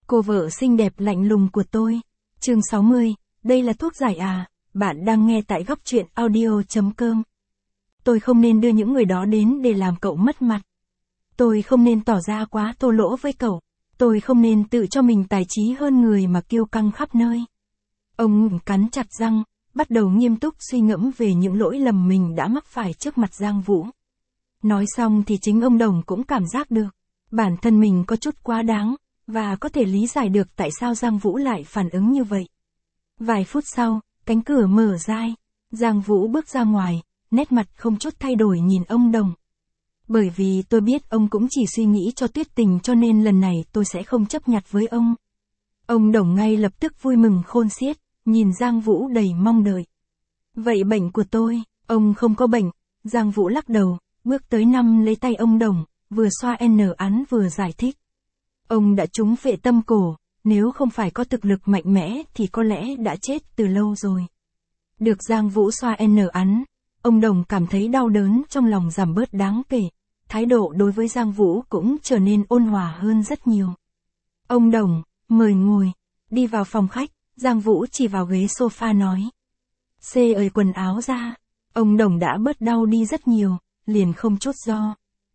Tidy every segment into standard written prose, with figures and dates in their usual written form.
Cô vợ xinh đẹp lạnh lùng của tôi. Chương 60, đây là thuốc giải à? Bạn đang nghe tại góc truyện audio.com. Tôi không nên đưa những người đó đến để làm cậu mất mặt. Tôi không nên tỏ ra quá thô lỗ với cậu. Tôi không nên tự cho mình tài trí hơn người mà kiêu căng khắp nơi. Ông cắn chặt răng, bắt đầu nghiêm túc suy ngẫm về những lỗi lầm mình đã mắc phải trước mặt Giang Vũ. Nói xong thì chính ông Đồng cũng cảm giác được, bản thân mình có chút quá đáng, và có thể lý giải được tại sao Giang Vũ lại phản ứng như vậy. Vài phút sau, cánh cửa mở ra, Giang Vũ bước ra ngoài, nét mặt không chút thay đổi nhìn ông Đồng. Bởi vì tôi biết ông cũng chỉ suy nghĩ cho Tuyết Tình cho nên lần này tôi sẽ không chấp nhặt với ông. Ông Đồng ngay lập tức vui mừng khôn xiết, nhìn Giang Vũ đầy mong đợi. Vậy bệnh của tôi, ông không có bệnh. Giang Vũ lắc đầu, bước tới nắm lấy tay ông Đồng, vừa xoa án vừa giải thích. Ông đã trúng phệ tâm cổ, nếu không phải có thực lực mạnh mẽ thì có lẽ đã chết từ lâu rồi. Được Giang Vũ xoa án, ông Đồng cảm thấy đau đớn trong lòng giảm bớt đáng kể, thái độ đối với Giang Vũ cũng trở nên ôn hòa hơn rất nhiều. Ông Đồng, mời ngồi, đi vào phòng khách, Giang Vũ chỉ vào ghế sofa nói. Ơi quần áo ra, ông Đồng đã bớt đau đi rất nhiều, liền không chốt do.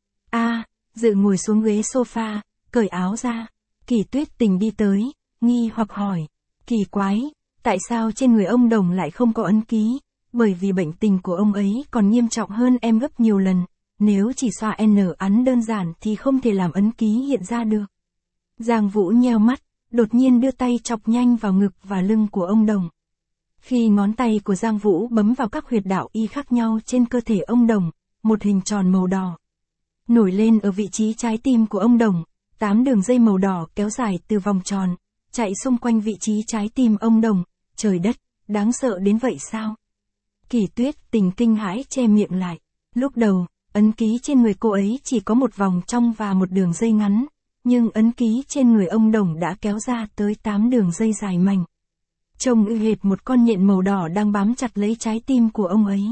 Dự ngồi xuống ghế sofa, cởi áo ra, Kỳ Tuyết Tình đi tới, nghi hoặc hỏi. Kỳ quái, tại sao trên người ông Đồng lại không có ấn ký? Bởi vì bệnh tình của ông ấy còn nghiêm trọng hơn em gấp nhiều lần, nếu chỉ xoa án đơn giản thì không thể làm ấn ký hiện ra được. Giang Vũ nheo mắt, đột nhiên đưa tay chọc nhanh vào ngực và lưng của ông Đồng. Khi ngón tay của Giang Vũ bấm vào các huyệt đạo y khác nhau trên cơ thể ông Đồng, một hình tròn màu đỏ nổi lên ở vị trí trái tim của ông Đồng, 8 đường dây màu đỏ kéo dài từ vòng tròn, chạy xung quanh vị trí trái tim ông Đồng. Trời đất, đáng sợ đến vậy sao? Kỳ Tuyết Tình kinh hãi che miệng lại. Lúc đầu, ấn ký trên người cô ấy chỉ có một vòng trong và một đường dây ngắn, nhưng ấn ký trên người ông Đồng đã kéo ra tới 8 đường dây dài mảnh. Trông y hệt một con nhện màu đỏ đang bám chặt lấy trái tim của ông ấy.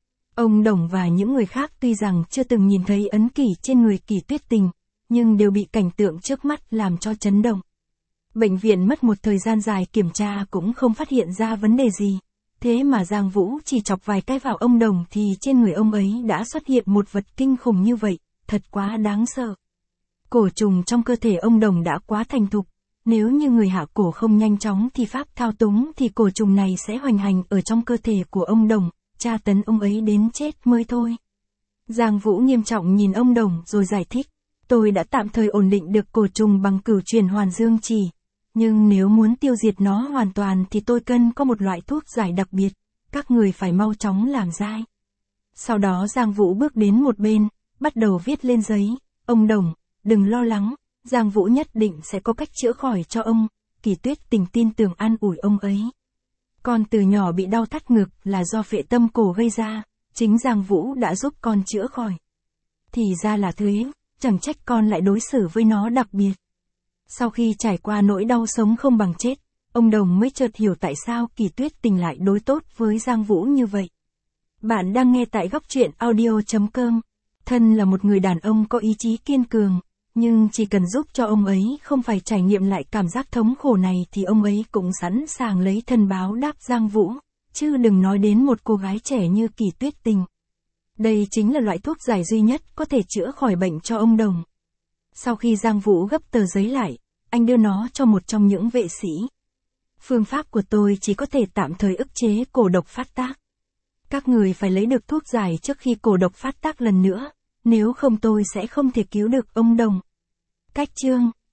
Ông Đồng và những người khác tuy rằng chưa từng nhìn thấy ấn ký trên người Kỳ Tuyết Tình, nhưng đều bị cảnh tượng trước mắt làm cho chấn động. Bệnh viện mất một thời gian dài kiểm tra cũng không phát hiện ra vấn đề gì. Thế mà Giang Vũ chỉ chọc vài cái vào ông Đồng thì trên người ông ấy đã xuất hiện một vật kinh khủng như vậy, thật quá đáng sợ. Cổ trùng trong cơ thể ông Đồng đã quá thành thục. Nếu như người hạ cổ không nhanh chóng thì pháp thao túng thì cổ trùng này sẽ hoành hành ở trong cơ thể của ông Đồng, tra tấn ông ấy đến chết mới thôi. Giang Vũ nghiêm trọng nhìn ông Đồng rồi giải thích. Tôi đã tạm thời ổn định được cổ trùng bằng cửu truyền hoàn dương chỉ. Nhưng nếu muốn tiêu diệt nó hoàn toàn thì tôi cần có một loại thuốc giải đặc biệt. Các người phải mau chóng làm ra. Sau đó Giang Vũ bước đến một bên, bắt đầu viết lên giấy. Ông Đồng, đừng lo lắng. Giang Vũ nhất định sẽ có cách chữa khỏi cho ông. Kỳ Tuyết Tình tin tưởng an ủi ông ấy. Con từ nhỏ bị đau thắt ngực là do phệ tâm cổ gây ra, chính Giang Vũ đã giúp con chữa khỏi. Thì ra là thế, chẳng trách con lại đối xử với nó đặc biệt. Sau khi trải qua nỗi đau sống không bằng chết, ông Đồng mới chợt hiểu tại sao Kỳ Tuyết Tình lại đối tốt với Giang Vũ như vậy. Bạn đang nghe tại góc truyện audio.com. Thân là một người đàn ông có ý chí kiên cường. Nhưng chỉ cần giúp cho ông ấy không phải trải nghiệm lại cảm giác thống khổ này thì ông ấy cũng sẵn sàng lấy thân báo đáp Giang Vũ, chứ đừng nói đến một cô gái trẻ như Kỳ Tuyết Tình. Đây chính là loại thuốc giải duy nhất có thể chữa khỏi bệnh cho ông Đồng. Sau khi Giang Vũ gấp tờ giấy lại, anh đưa nó cho một trong những vệ sĩ. Phương pháp của tôi chỉ có thể tạm thời ức chế cổ độc phát tác. Các người phải lấy được thuốc giải trước khi cổ độc phát tác lần nữa. Nếu không tôi sẽ không thể cứu được ông Đồng. Cách chương